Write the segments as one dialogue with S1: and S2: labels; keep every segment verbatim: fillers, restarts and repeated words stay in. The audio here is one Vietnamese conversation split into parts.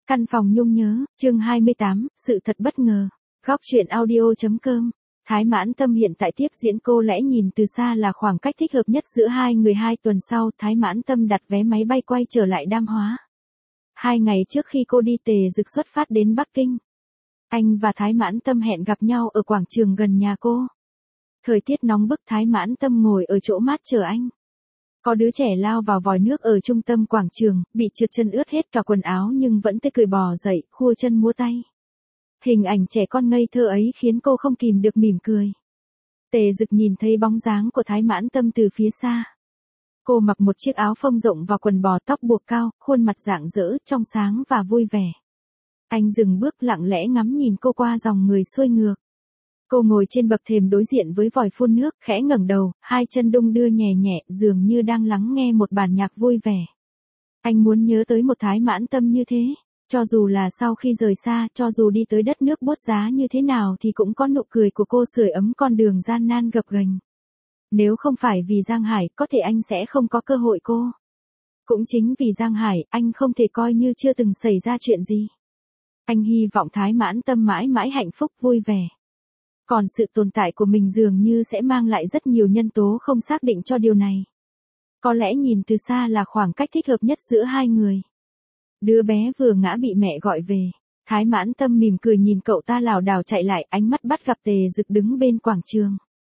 S1: Căn phòng nhung nhớ, chương hai mươi tám, sự thật bất ngờ. Góc truyện audio.com. Thái Mãn Tâm hiện tại tiếp diễn Cô Lẽ Nhìn Từ Xa là khoảng cách thích hợp nhất giữa hai người. Hai tuần sau, Thái Mãn Tâm đặt vé máy bay quay trở lại Đam Hóa. Hai ngày trước khi cô đi, Tề Dực xuất phát đến Bắc Kinh. Anh và Thái Mãn Tâm hẹn gặp nhau ở quảng trường gần nhà cô. Thời tiết nóng bức, Thái Mãn Tâm ngồi ở chỗ mát chờ anh. Có đứa trẻ lao vào vòi nước ở trung tâm quảng trường, bị trượt chân ướt hết cả quần áo nhưng vẫn tươi cười bò dậy, khua chân múa tay. Hình ảnh trẻ con ngây thơ ấy khiến cô không kìm được mỉm cười. Tề Dực nhìn thấy bóng dáng của Thái Mãn Tâm từ phía xa. Cô mặc một chiếc áo phông rộng và quần bò tóc buộc cao, khuôn mặt rạng rỡ, trong sáng và vui vẻ. Anh dừng bước lặng lẽ ngắm nhìn cô qua dòng người xuôi ngược. Cô ngồi trên bậc thềm đối diện với vòi phun nước, khẽ ngẩng đầu, hai chân đung đưa nhẹ nhẹ, dường như đang lắng nghe một bản nhạc vui vẻ. Anh muốn nhớ tới một Thái Mãn Tâm như thế, cho dù là sau khi rời xa, cho dù đi tới đất nước buốt giá như thế nào thì cũng có nụ cười của cô sưởi ấm con đường gian nan gập ghềnh. Nếu không phải vì Giang Hải, có thể anh sẽ không có cơ hội cô. Cũng chính vì Giang Hải, anh không thể coi như chưa từng xảy ra chuyện gì. Anh hy vọng Thái Mãn Tâm mãi mãi hạnh phúc vui vẻ. Còn sự tồn tại của mình dường như sẽ mang lại rất nhiều nhân tố không xác định cho điều này. Có lẽ nhìn từ xa là khoảng cách thích hợp nhất giữa hai người. Đứa bé vừa ngã bị mẹ gọi về. Thái Mãn Tâm mỉm cười nhìn cậu ta lảo đảo chạy lại, ánh mắt bắt gặp Tề Dực đứng bên quảng trường.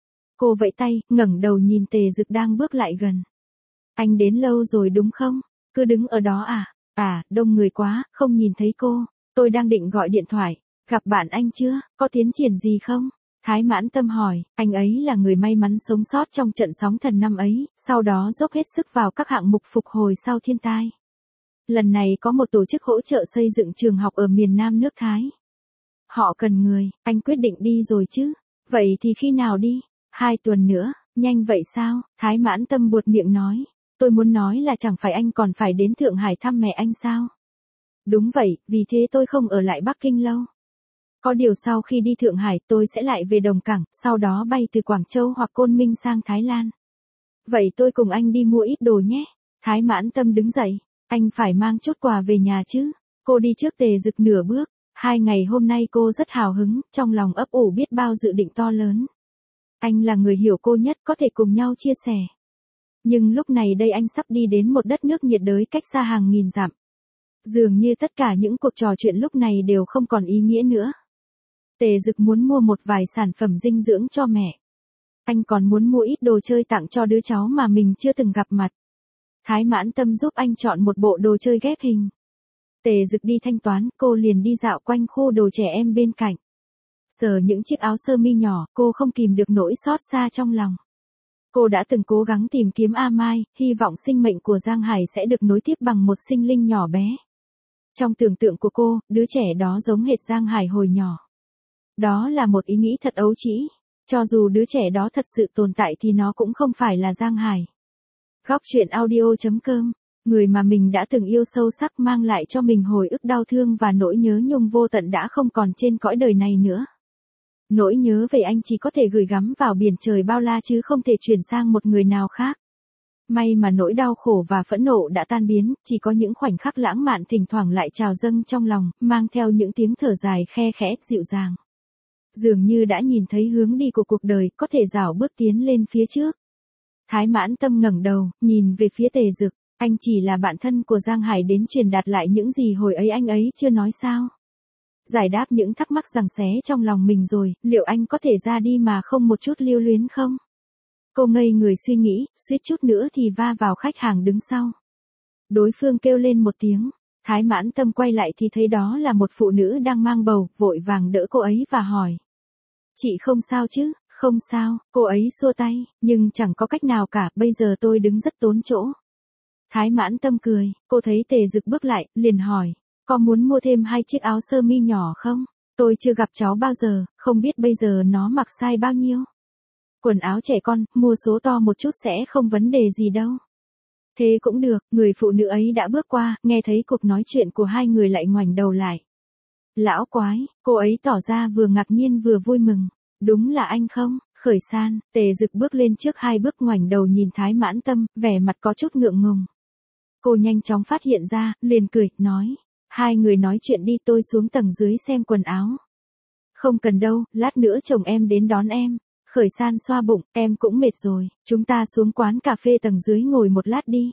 S1: Cô vẫy tay, ngẩng đầu nhìn Tề Dực đang bước lại gần. Anh đến lâu rồi đúng không? Cứ đứng ở đó à? À, đông người quá, không nhìn thấy cô. Tôi đang định gọi điện thoại. Gặp bạn anh chưa? Có tiến triển gì không? Thái Mãn Tâm hỏi, anh ấy là người may mắn sống sót trong trận sóng thần năm ấy, sau đó dốc hết sức vào các hạng mục phục hồi sau thiên tai. Lần này có một tổ chức hỗ trợ xây dựng trường học ở miền Nam nước Thái. Họ cần người, anh quyết định đi rồi chứ? Vậy thì khi nào đi? Hai tuần nữa, nhanh vậy sao? Thái Mãn Tâm buột miệng nói, tôi muốn nói là chẳng phải anh còn phải đến Thượng Hải thăm mẹ anh sao? Đúng vậy, vì thế tôi không ở lại Bắc Kinh lâu. Có điều sau khi đi Thượng Hải tôi sẽ lại về Đồng Cảng, sau đó bay từ Quảng Châu hoặc Côn Minh sang Thái Lan. Vậy tôi cùng anh đi mua ít đồ nhé. Thái Mãn Tâm đứng dậy, anh phải mang chút quà về nhà chứ. Cô đi trước Tề Dực nửa bước. Hai ngày hôm nay cô rất hào hứng, trong lòng ấp ủ biết bao dự định to lớn. Anh là người hiểu cô nhất, có thể cùng nhau chia sẻ. Nhưng lúc này đây anh sắp đi đến một đất nước nhiệt đới cách xa hàng nghìn dặm. Dường như tất cả những cuộc trò chuyện lúc này đều không còn ý nghĩa nữa. Tề Dực muốn mua một vài sản phẩm dinh dưỡng cho mẹ. Anh còn muốn mua ít đồ chơi tặng cho đứa cháu mà mình chưa từng gặp mặt. Thái Mãn Tâm giúp anh chọn một bộ đồ chơi ghép hình. Tề Dực đi thanh toán, cô liền đi dạo quanh khu đồ trẻ em bên cạnh. Sờ những chiếc áo sơ mi nhỏ, cô không kìm được nỗi xót xa trong lòng. Cô đã từng cố gắng tìm kiếm A Mai, hy vọng sinh mệnh của Giang Hải sẽ được nối tiếp bằng một sinh linh nhỏ bé. Trong tưởng tượng của cô, đứa trẻ đó giống hệt Giang Hải hồi nhỏ. Đó là một ý nghĩ thật ấu trĩ. Cho dù đứa trẻ đó thật sự tồn tại thì nó cũng không phải là Giang Hải. Góc truyện audio.com. Người mà mình đã từng yêu sâu sắc mang lại cho mình hồi ức đau thương và nỗi nhớ nhung vô tận đã không còn trên cõi đời này nữa. Nỗi nhớ về anh chỉ có thể gửi gắm vào biển trời bao la chứ không thể chuyển sang một người nào khác. May mà nỗi đau khổ và phẫn nộ đã tan biến, chỉ có những khoảnh khắc lãng mạn thỉnh thoảng lại trào dâng trong lòng, mang theo những tiếng thở dài khe khẽ, dịu dàng. Dường như đã nhìn thấy hướng đi của cuộc đời, có thể rảo bước tiến lên phía trước. Thái Mãn Tâm ngẩng đầu, nhìn về phía Tề Dực, anh chỉ là bạn thân của Giang Hải đến truyền đạt lại những gì hồi ấy anh ấy chưa nói sao? Giải đáp những thắc mắc giằng xé trong lòng mình rồi, liệu anh có thể ra đi mà không một chút lưu luyến không? Cô ngây người suy nghĩ, suýt chút nữa thì va vào khách hàng đứng sau. Đối phương kêu lên một tiếng, Thái Mãn Tâm quay lại thì thấy đó là một phụ nữ đang mang bầu, vội vàng đỡ cô ấy và hỏi. Chị không sao chứ? Không sao, cô ấy xua tay, nhưng chẳng có cách nào cả, bây giờ tôi đứng rất tốn chỗ. Thái Mãn Tâm cười, cô thấy Tề Dực bước lại, liền hỏi, có muốn mua thêm hai chiếc áo sơ mi nhỏ không? Tôi chưa gặp cháu bao giờ, không biết bây giờ nó mặc size bao nhiêu. Quần áo trẻ con, mua số to một chút sẽ không vấn đề gì đâu. Thế cũng được, người phụ nữ ấy đã bước qua, nghe thấy cuộc nói chuyện của hai người lại ngoảnh đầu lại. Lão quái, cô ấy tỏ ra vừa ngạc nhiên vừa vui mừng. Đúng là anh không? Khởi San, Tề Dực bước lên trước hai bước ngoảnh đầu nhìn Thái Mãn Tâm, vẻ mặt có chút ngượng ngùng. Cô nhanh chóng phát hiện ra, liền cười, nói. Hai người nói chuyện đi, tôi xuống tầng dưới xem quần áo. Không cần đâu, lát nữa chồng em đến đón em. Khởi San xoa bụng, em cũng mệt rồi, chúng ta xuống quán cà phê tầng dưới ngồi một lát đi.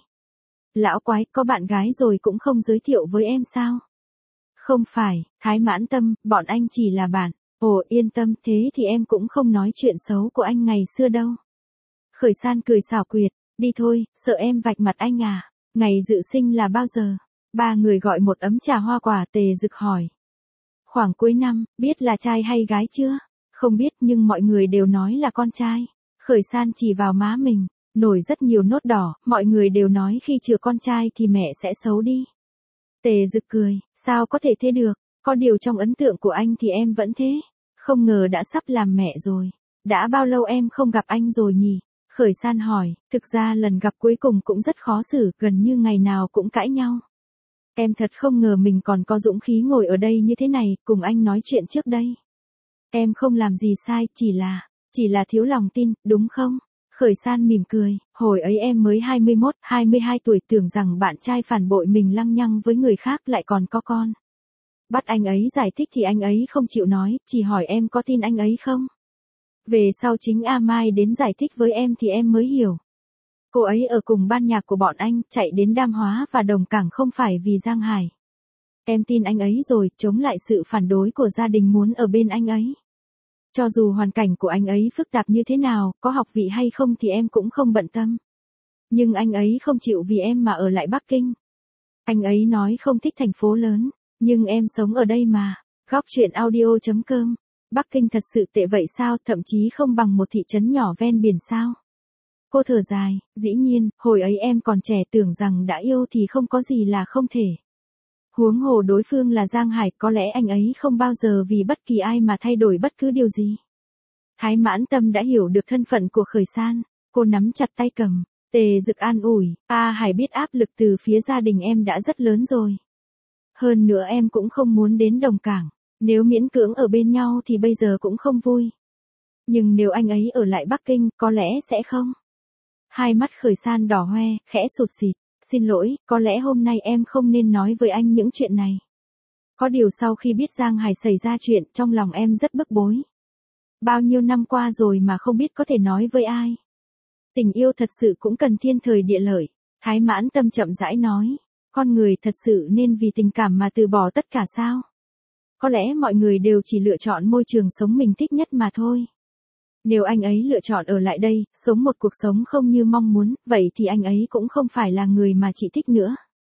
S1: Lão quái, có bạn gái rồi cũng không giới thiệu với em sao? Không phải, Thái Mãn Tâm, bọn anh chỉ là bạn. Ồ, yên tâm, thế thì em cũng không nói chuyện xấu của anh ngày xưa đâu. Khởi San cười xảo quyệt, đi thôi, sợ em vạch mặt anh à? Ngày dự sinh là bao giờ? Ba người gọi một ấm trà hoa quả. Tề Dực hỏi. Khoảng cuối năm, biết là trai hay gái chưa? Không biết nhưng mọi người đều nói là con trai. Khởi San chỉ vào má mình, nổi rất nhiều nốt đỏ, mọi người đều nói khi chừa con trai thì mẹ sẽ xấu đi. Tề Dực cười, sao có thể thế được, có điều trong ấn tượng của anh thì em vẫn thế. Không ngờ đã sắp làm mẹ rồi. Đã bao lâu em không gặp anh rồi nhỉ? Khởi San hỏi, thực ra lần gặp cuối cùng cũng rất khó xử, gần như ngày nào cũng cãi nhau. Em thật không ngờ mình còn có dũng khí ngồi ở đây như thế này, cùng anh nói chuyện trước đây. Em không làm gì sai, chỉ là, chỉ là thiếu lòng tin, đúng không? Khởi San mỉm cười, hồi ấy em mới hai mươi mốt, hai mươi hai tuổi, tưởng rằng bạn trai phản bội mình lăng nhăng với người khác lại còn có con. Bắt anh ấy giải thích thì anh ấy không chịu nói, chỉ hỏi em có tin anh ấy không? Về sau chính A Mai đến giải thích với em thì em mới hiểu. Cô ấy ở cùng ban nhạc của bọn anh, chạy đến Đam Hóa và Đồng Cảng không phải vì Giang Hải. Em tin anh ấy rồi, chống lại sự phản đối của gia đình muốn ở bên anh ấy. Cho dù hoàn cảnh của anh ấy phức tạp như thế nào, có học vị hay không thì em cũng không bận tâm. Nhưng anh ấy không chịu vì em mà ở lại Bắc Kinh. Anh ấy nói không thích thành phố lớn, nhưng em sống ở đây mà. Góc truyện audio chấm com. Bắc Kinh thật sự tệ vậy sao, thậm chí không bằng một thị trấn nhỏ ven biển sao? Cô thở dài, dĩ nhiên, hồi ấy em còn trẻ tưởng rằng đã yêu thì không có gì là không thể. Huống hồ đối phương là Giang Hải, có lẽ anh ấy không bao giờ vì bất kỳ ai mà thay đổi bất cứ điều gì. Thái Mãn Tâm đã hiểu được thân phận của Khởi San, cô nắm chặt tay cầm, Tề Dực an ủi, A Hải biết áp lực từ phía gia đình em đã rất lớn rồi. Hơn nữa em cũng không muốn đến Đồng Cảng, nếu miễn cưỡng ở bên nhau thì bây giờ cũng không vui. Nhưng nếu anh ấy ở lại Bắc Kinh, có lẽ sẽ không. Hai mắt Khởi San đỏ hoe, khẽ sụt sịt. Xin lỗi, có lẽ hôm nay em không nên nói với anh những chuyện này. Có điều sau khi biết Giang Hải xảy ra chuyện, trong lòng em rất bức bối. Bao nhiêu năm qua rồi mà không biết có thể nói với ai. Tình yêu thật sự cũng cần thiên thời địa lợi. Thái Mãn Tâm chậm rãi nói. Con người thật sự nên vì tình cảm mà từ bỏ tất cả sao? Có lẽ mọi người đều chỉ lựa chọn môi trường sống mình thích nhất mà thôi. Nếu anh ấy lựa chọn ở lại đây, sống một cuộc sống không như mong muốn, vậy thì anh ấy cũng không phải là người mà chị thích nữa.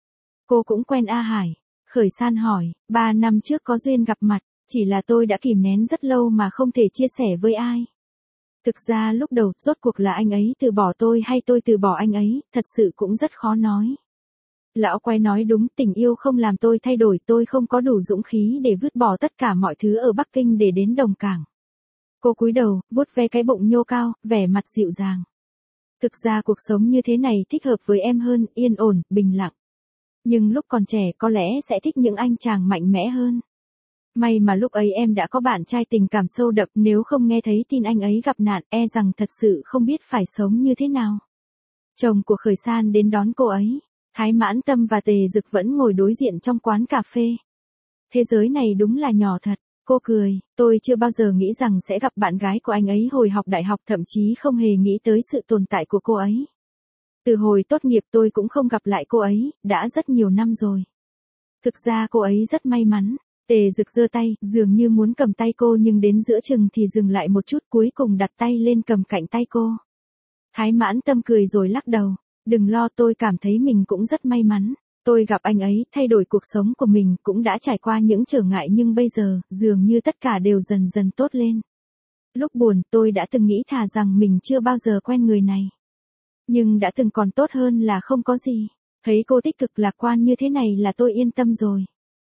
S1: Cô cũng quen A Hải. Khởi San hỏi, ba năm trước có duyên gặp mặt, chỉ là tôi đã kìm nén rất lâu mà không thể chia sẻ với ai. Thực ra lúc đầu, rốt cuộc là anh ấy từ bỏ tôi hay tôi từ bỏ anh ấy, thật sự cũng rất khó nói. Lão quay nói đúng, tình yêu không làm tôi thay đổi, tôi không có đủ dũng khí để vứt bỏ tất cả mọi thứ ở Bắc Kinh để đến Đồng Cảng. Cô cúi đầu, vuốt ve cái bụng nhô cao, vẻ mặt dịu dàng. Thực ra cuộc sống như thế này thích hợp với em hơn, yên ổn, bình lặng. Nhưng lúc còn trẻ có lẽ sẽ thích những anh chàng mạnh mẽ hơn. May mà lúc ấy em đã có bạn trai tình cảm sâu đậm, nếu không nghe thấy tin anh ấy gặp nạn, e rằng thật sự không biết phải sống như thế nào. Chồng của Khởi San đến đón cô ấy. Thái Mãn Tâm và Tề Dực vẫn ngồi đối diện trong quán cà phê. Thế giới này đúng là nhỏ thật. Cô cười, tôi chưa bao giờ nghĩ rằng sẽ gặp bạn gái của anh ấy hồi học đại học, thậm chí không hề nghĩ tới sự tồn tại của cô ấy. Từ hồi tốt nghiệp tôi cũng không gặp lại cô ấy, đã rất nhiều năm rồi. Thực ra cô ấy rất may mắn. Tề Dực giơ tay, dường như muốn cầm tay cô nhưng đến giữa chừng thì dừng lại một chút, cuối cùng đặt tay lên cầm cạnh tay cô. Thái Mãn Tâm cười rồi lắc đầu, đừng lo, tôi cảm thấy mình cũng rất may mắn. Tôi gặp anh ấy, thay đổi cuộc sống của mình, cũng đã trải qua những trở ngại nhưng bây giờ, dường như tất cả đều dần dần tốt lên. Lúc buồn, tôi đã từng nghĩ thà rằng mình chưa bao giờ quen người này. Nhưng đã từng còn tốt hơn là không có gì. Thấy cô tích cực lạc quan như thế này là tôi yên tâm rồi.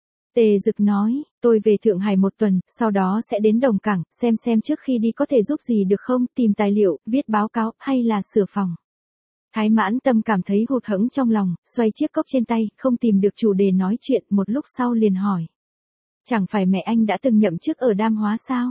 S1: Tề Dực nói, tôi về Thượng Hải một tuần, sau đó sẽ đến Đồng Cảng, xem xem trước khi đi có thể giúp gì được không, tìm tài liệu, viết báo cáo, hay là sửa phòng. Thái Mãn Tâm cảm thấy hụt hẫng trong lòng, xoay chiếc cốc trên tay, không tìm được chủ đề nói chuyện, một lúc sau liền hỏi. Chẳng phải mẹ anh đã từng nhậm chức ở Đam Hóa sao?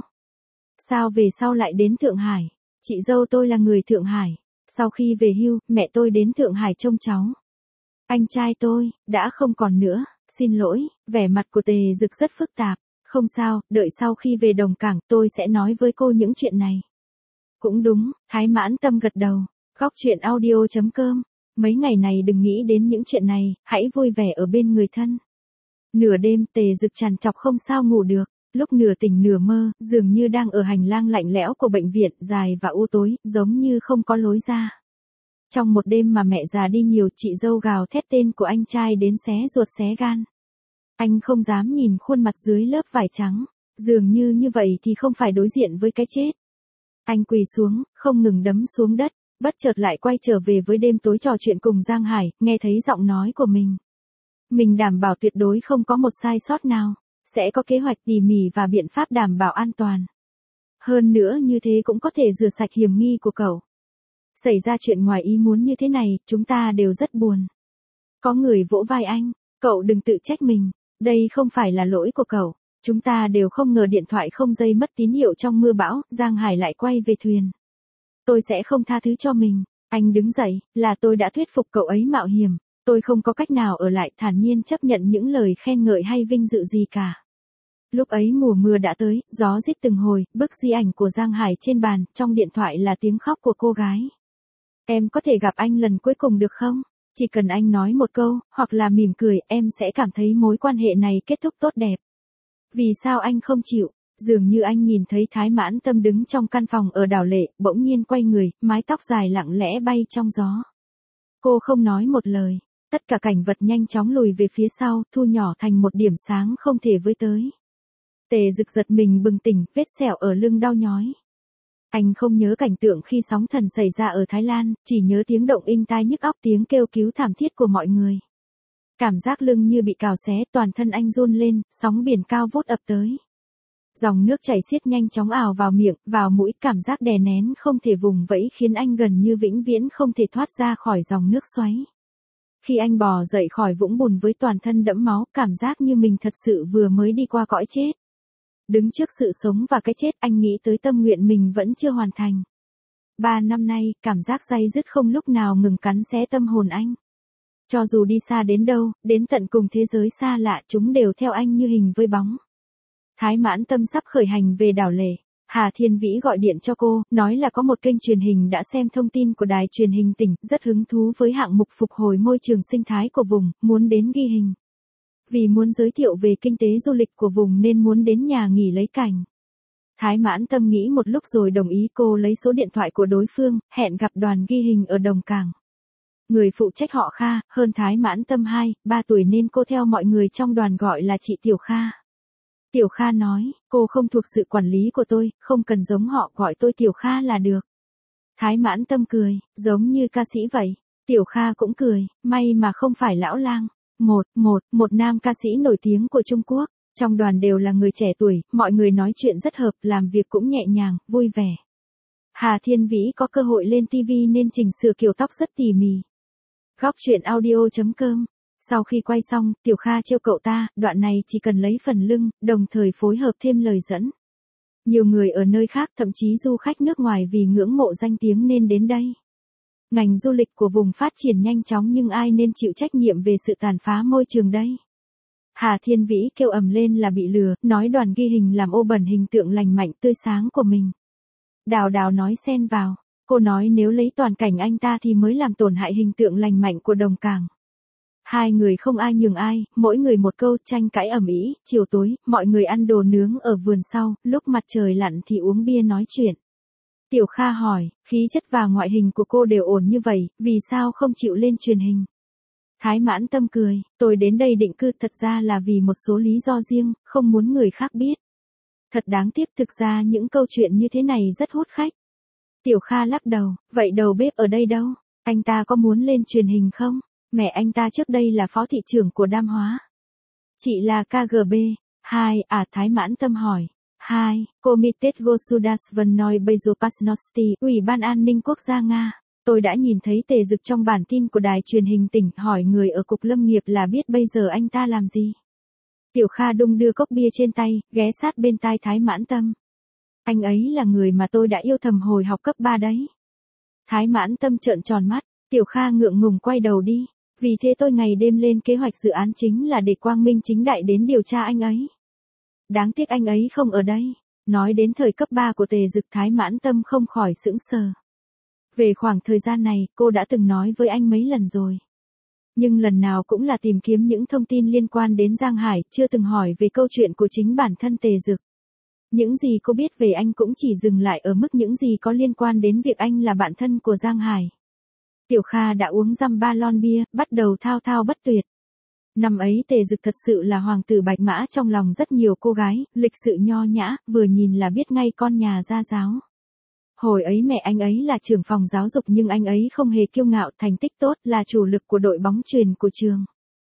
S1: Sao về sau lại đến Thượng Hải? Chị dâu tôi là người Thượng Hải. Sau khi về hưu, mẹ tôi đến Thượng Hải trông cháu. Anh trai tôi, đã không còn nữa. Xin lỗi, vẻ mặt của Tề Dực rất phức tạp. Không sao, đợi sau khi về Đồng Cảng tôi sẽ nói với cô những chuyện này. Cũng đúng, Thái Mãn Tâm gật đầu. Góc chuyện audio chấm com. Mấy ngày này đừng nghĩ đến những chuyện này, hãy vui vẻ ở bên người thân. Nửa đêm Tề Dực trằn trọc không sao ngủ được. Lúc nửa tỉnh nửa mơ, dường như đang ở hành lang lạnh lẽo của bệnh viện, dài và u tối, giống như không có lối ra. Trong một đêm mà mẹ già đi nhiều, chị dâu gào thét tên của anh trai đến xé ruột xé gan. Anh không dám nhìn khuôn mặt dưới lớp vải trắng, dường như như vậy thì không phải đối diện với cái chết. Anh quỳ xuống, không ngừng đấm xuống đất, bất chợt lại quay trở về với đêm tối trò chuyện cùng Giang Hải, nghe thấy giọng nói của mình. Mình đảm bảo tuyệt đối không có một sai sót nào, sẽ có kế hoạch tỉ mỉ và biện pháp đảm bảo an toàn. Hơn nữa như thế cũng có thể rửa sạch hiểm nghi của cậu. Xảy ra chuyện ngoài ý muốn như thế này, chúng ta đều rất buồn. Có người vỗ vai anh, cậu đừng tự trách mình, đây không phải là lỗi của cậu. Chúng ta đều không ngờ điện thoại không dây mất tín hiệu trong mưa bão, Giang Hải lại quay về thuyền. Tôi sẽ không tha thứ cho mình. Anh đứng dậy, là tôi đã thuyết phục cậu ấy mạo hiểm. Tôi không có cách nào ở lại thản nhiên chấp nhận những lời khen ngợi hay vinh dự gì cả. Lúc ấy mùa mưa đã tới, gió rít từng hồi, bức di ảnh của Giang Hải trên bàn, trong điện thoại là tiếng khóc của cô gái. Em có thể gặp anh lần cuối cùng được không? Chỉ cần anh nói một câu, hoặc là mỉm cười, em sẽ cảm thấy mối quan hệ này kết thúc tốt đẹp. Vì sao anh không chịu? Dường như anh nhìn thấy Thái Mãn Tâm đứng trong căn phòng ở đảo lệ, bỗng nhiên quay người, mái tóc dài lặng lẽ bay trong gió. Cô không nói một lời, tất cả cảnh vật nhanh chóng lùi về phía sau, thu nhỏ thành một điểm sáng không thể với tới. Tề Dực giật mình bừng tỉnh, vết sẹo ở lưng đau nhói. Anh không nhớ cảnh tượng khi sóng thần xảy ra ở Thái Lan, chỉ nhớ tiếng động inh tai nhức óc, tiếng kêu cứu thảm thiết của mọi người. Cảm giác lưng như bị cào xé, toàn thân anh run lên, sóng biển cao vút ập tới. Dòng nước chảy xiết nhanh chóng ào vào miệng, vào mũi, cảm giác đè nén không thể vùng vẫy khiến anh gần như vĩnh viễn không thể thoát ra khỏi dòng nước xoáy. Khi anh bò dậy khỏi vũng bùn với toàn thân đẫm máu, cảm giác như mình thật sự vừa mới đi qua cõi chết. Đứng trước sự sống và cái chết, anh nghĩ tới tâm nguyện mình vẫn chưa hoàn thành. Ba năm nay, cảm giác day dứt không lúc nào ngừng cắn xé tâm hồn anh. Cho dù đi xa đến đâu, đến tận cùng thế giới xa lạ, chúng đều theo anh như hình với bóng. Thái Mãn Tâm sắp khởi hành về đảo Lệ. Hà Thiên Vĩ gọi điện cho cô, nói là có một kênh truyền hình đã xem thông tin của đài truyền hình tỉnh, rất hứng thú với hạng mục phục hồi môi trường sinh thái của vùng, muốn đến ghi hình. Vì muốn giới thiệu về kinh tế du lịch của vùng nên muốn đến nhà nghỉ lấy cảnh. Thái Mãn Tâm nghĩ một lúc rồi đồng ý, cô lấy số điện thoại của đối phương, hẹn gặp đoàn ghi hình ở Đồng Cảng. Người phụ trách họ Kha, hơn Thái Mãn Tâm hai, ba tuổi nên cô theo mọi người trong đoàn gọi là chị Tiểu Kha. Tiểu Kha nói, cô không thuộc sự quản lý của tôi, không cần giống họ, gọi tôi Tiểu Kha là được. Thái Mãn Tâm cười, giống như ca sĩ vậy. Tiểu Kha cũng cười, may mà không phải lão lang. Một, một, một nam ca sĩ nổi tiếng của Trung Quốc. Trong đoàn đều là người trẻ tuổi, mọi người nói chuyện rất hợp, làm việc cũng nhẹ nhàng, vui vẻ. Hà Thiên Vĩ có cơ hội lên ti vi nên chỉnh sửa kiểu tóc rất tỉ mỉ. Góc chuyện audio chấm com. Sau khi quay xong, Tiểu Kha trêu cậu ta, đoạn này chỉ cần lấy phần lưng, đồng thời phối hợp thêm lời dẫn. Nhiều người ở nơi khác, thậm chí du khách nước ngoài vì ngưỡng mộ danh tiếng nên đến đây. Ngành du lịch của vùng phát triển nhanh chóng nhưng ai nên chịu trách nhiệm về sự tàn phá môi trường đây? Hà Thiên Vĩ kêu ầm lên là bị lừa, nói đoàn ghi hình làm ô bẩn hình tượng lành mạnh tươi sáng của mình. Đào Đào nói xen vào, cô nói nếu lấy toàn cảnh anh ta thì mới làm tổn hại hình tượng lành mạnh của Đồng Cảng. Hai người không ai nhường ai, mỗi người một câu, tranh cãi ầm ĩ. Chiều tối, mọi người ăn đồ nướng ở vườn sau, lúc mặt trời lặn thì uống bia nói chuyện. Tiểu Kha hỏi, khí chất và ngoại hình của cô đều ổn như vậy, vì sao không chịu lên truyền hình? Thái Mãn Tâm cười, tôi đến đây định cư thật ra là vì một số lý do riêng, không muốn người khác biết. Thật đáng tiếc, thực ra những câu chuyện như thế này rất hút khách. Tiểu Kha lắc đầu, vậy đầu bếp ở đây đâu? Anh ta có muốn lên truyền hình không? Mẹ anh ta trước đây là phó thị trưởng của Đam Hóa. Chị là ca giê bê. Hai, à Thái Mãn Tâm hỏi. Hai, Komitet Gosudasvnoy Bezopasnosti, Ủy ban An ninh Quốc gia Nga. Tôi đã nhìn thấy Tề Dực trong bản tin của đài truyền hình tỉnh, hỏi người ở Cục Lâm nghiệp là biết bây giờ anh ta làm gì. Tiểu Kha đung đưa cốc bia trên tay, ghé sát bên tai Thái Mãn Tâm. Anh ấy là người mà tôi đã yêu thầm hồi học cấp ba đấy. Thái Mãn Tâm trợn tròn mắt, Tiểu Kha ngượng ngùng quay đầu đi. Vì thế tôi ngày đêm lên kế hoạch dự án chính là để quang minh chính đại đến điều tra anh ấy. Đáng tiếc anh ấy không ở đây. Nói đến thời cấp ba của Tề Dực, Thái Mãn Tâm không khỏi sững sờ. Về khoảng thời gian này, cô đã từng nói với anh mấy lần rồi. Nhưng lần nào cũng là tìm kiếm những thông tin liên quan đến Giang Hải, chưa từng hỏi về câu chuyện của chính bản thân Tề Dực. Những gì cô biết về anh cũng chỉ dừng lại ở mức những gì có liên quan đến việc anh là bạn thân của Giang Hải. Tiểu Kha đã uống dăm ba lon bia, bắt đầu thao thao bất tuyệt. Năm ấy Tề Dực thật sự là hoàng tử bạch mã trong lòng rất nhiều cô gái, lịch sự nho nhã, vừa nhìn là biết ngay con nhà gia giáo. Hồi ấy mẹ anh ấy là trưởng phòng giáo dục nhưng anh ấy không hề kiêu ngạo, thành tích tốt, là chủ lực của đội bóng chuyền của trường.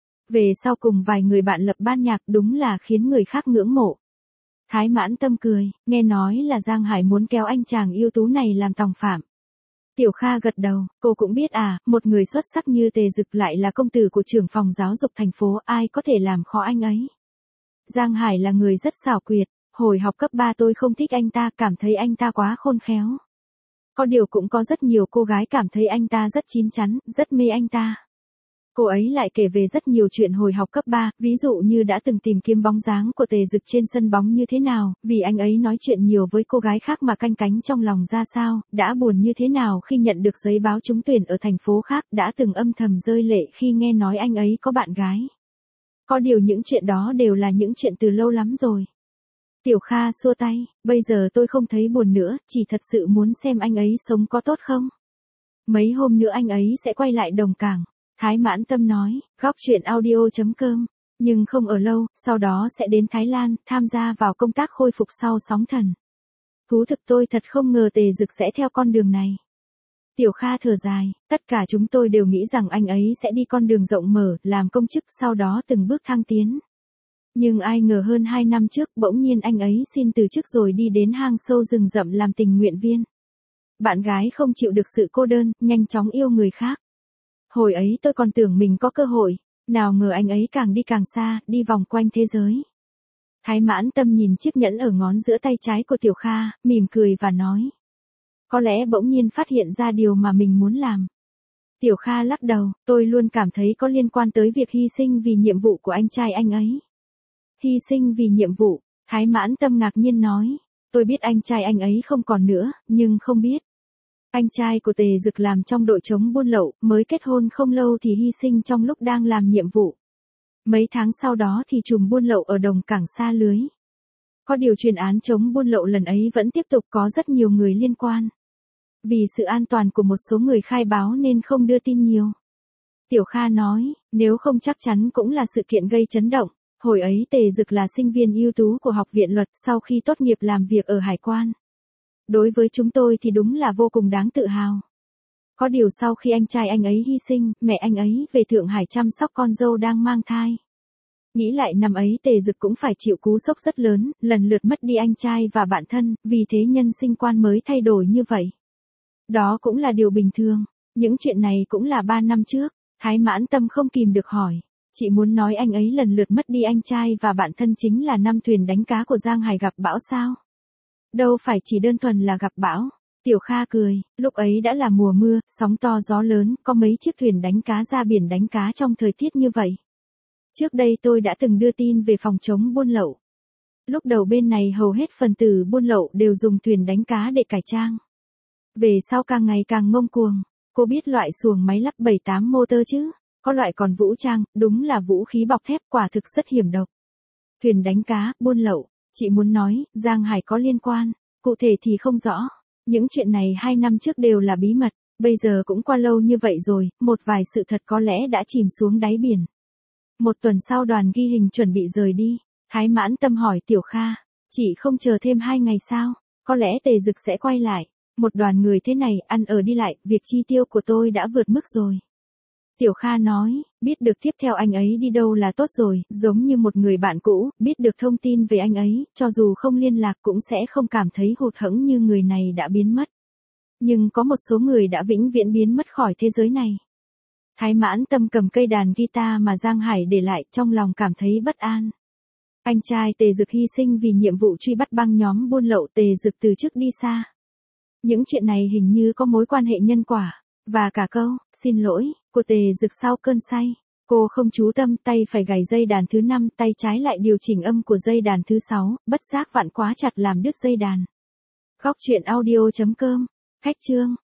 S1: Về sau cùng vài người bạn lập ban nhạc đúng là khiến người khác ngưỡng mộ. Thái Mãn Tâm cười, nghe nói là Giang Hải muốn kéo anh chàng ưu tú này làm tòng phạm. Tiểu Kha gật đầu, cô cũng biết à, một người xuất sắc như Tề Dực lại là công tử của trưởng phòng giáo dục thành phố, ai có thể làm khó anh ấy. Giang Hải là người rất xảo quyệt, hồi học cấp ba tôi không thích anh ta, cảm thấy anh ta quá khôn khéo. Có điều cũng có rất nhiều cô gái cảm thấy anh ta rất chín chắn, rất mê anh ta. Cô ấy lại kể về rất nhiều chuyện hồi học cấp ba, ví dụ như đã từng tìm kiếm bóng dáng của Tề Dực trên sân bóng như thế nào, vì anh ấy nói chuyện nhiều với cô gái khác mà canh cánh trong lòng ra sao, đã buồn như thế nào khi nhận được giấy báo trúng tuyển ở thành phố khác, đã từng âm thầm rơi lệ khi nghe nói anh ấy có bạn gái. Có điều những chuyện đó đều là những chuyện từ lâu lắm rồi. Tiểu Kha xua tay, bây giờ tôi không thấy buồn nữa, chỉ thật sự muốn xem anh ấy sống có tốt không. Mấy hôm nữa anh ấy sẽ quay lại Đồng Cảng. Thái Mãn Tâm nói, góc chuyện audio chấm com, nhưng không ở lâu, sau đó sẽ đến Thái Lan, tham gia vào công tác khôi phục sau sóng thần. Thú thực tôi thật không ngờ Tề Dực sẽ theo con đường này. Tiểu Kha thở dài, tất cả chúng tôi đều nghĩ rằng anh ấy sẽ đi con đường rộng mở, làm công chức sau đó từng bước thăng tiến. Nhưng ai ngờ hơn hai năm trước, bỗng nhiên anh ấy xin từ chức rồi đi đến hang sâu rừng rậm làm tình nguyện viên. Bạn gái không chịu được sự cô đơn, nhanh chóng yêu người khác. Hồi ấy tôi còn tưởng mình có cơ hội, nào ngờ anh ấy càng đi càng xa, đi vòng quanh thế giới. Thái Mãn Tâm nhìn chiếc nhẫn ở ngón giữa tay trái của Tiểu Kha, mỉm cười và nói. Có lẽ bỗng nhiên phát hiện ra điều mà mình muốn làm. Tiểu Kha lắc đầu, tôi luôn cảm thấy có liên quan tới việc hy sinh vì nhiệm vụ của anh trai anh ấy. Hy sinh vì nhiệm vụ, Thái Mãn Tâm ngạc nhiên nói. Tôi biết anh trai anh ấy không còn nữa, nhưng không biết. Anh trai của Tề Dực làm trong đội chống buôn lậu, mới kết hôn không lâu thì hy sinh trong lúc đang làm nhiệm vụ. Mấy tháng sau đó thì trùm buôn lậu ở Đồng Cảng sa lưới. Có điều chuyên án chống buôn lậu lần ấy vẫn tiếp tục, có rất nhiều người liên quan. Vì sự an toàn của một số người khai báo nên không đưa tin nhiều. Tiểu Kha nói, nếu không chắc chắn cũng là sự kiện gây chấn động. Hồi ấy Tề Dực là sinh viên ưu tú của học viện luật, sau khi tốt nghiệp làm việc ở hải quan. Đối với chúng tôi thì đúng là vô cùng đáng tự hào. Có điều sau khi anh trai anh ấy hy sinh, mẹ anh ấy về Thượng Hải chăm sóc con dâu đang mang thai. Nghĩ lại năm ấy Tề Dực cũng phải chịu cú sốc rất lớn, lần lượt mất đi anh trai và bạn thân, vì thế nhân sinh quan mới thay đổi như vậy. Đó cũng là điều bình thường, những chuyện này cũng là ba năm trước, Thái Mãn Tâm không kìm được hỏi. Chị muốn nói anh ấy lần lượt mất đi anh trai và bạn thân chính là năm thuyền đánh cá của Giang Hải gặp bão sao? Đâu phải chỉ đơn thuần là gặp bão. Tiểu Kha cười, lúc ấy đã là mùa mưa, sóng to gió lớn, có mấy chiếc thuyền đánh cá ra biển đánh cá trong thời tiết như vậy. Trước đây tôi đã từng đưa tin về phòng chống buôn lậu. Lúc đầu bên này hầu hết phần tử buôn lậu đều dùng thuyền đánh cá để cải trang. Về sau càng ngày càng ngông cuồng, cô biết loại xuồng máy lắp bảy tám motor chứ? Có loại còn vũ trang, đúng là vũ khí bọc thép, quả thực rất hiểm độc. Thuyền đánh cá, buôn lậu, chị muốn nói, Giang Hải có liên quan, cụ thể thì không rõ. Những chuyện này hai năm trước đều là bí mật, bây giờ cũng qua lâu như vậy rồi, một vài sự thật có lẽ đã chìm xuống đáy biển. Một tuần sau đoàn ghi hình chuẩn bị rời đi, Thái Mãn Tâm hỏi Tiểu Kha, chị không chờ thêm hai ngày sao, có lẽ Tề Dực sẽ quay lại. Một đoàn người thế này, ăn ở đi lại, việc chi tiêu của tôi đã vượt mức rồi. Tiểu Kha nói, biết được tiếp theo anh ấy đi đâu là tốt rồi, giống như một người bạn cũ, biết được thông tin về anh ấy, cho dù không liên lạc cũng sẽ không cảm thấy hụt hẫng như người này đã biến mất. Nhưng có một số người đã vĩnh viễn biến mất khỏi thế giới này. Thái Mãn Tâm cầm cây đàn guitar mà Giang Hải để lại, trong lòng cảm thấy bất an. Anh trai Tề Dực hy sinh vì nhiệm vụ truy bắt băng nhóm buôn lậu, Tề Dực từ chức đi xa. Những chuyện này hình như có mối quan hệ nhân quả, và cả câu, xin lỗi, của Tề Dực sau cơn say. Cô không chú tâm, tay phải gảy dây đàn thứ năm, tay trái lại điều chỉnh âm của dây đàn thứ sáu, bất giác vặn quá chặt làm đứt dây đàn. Góc truyện audio chấm com. Khách chương.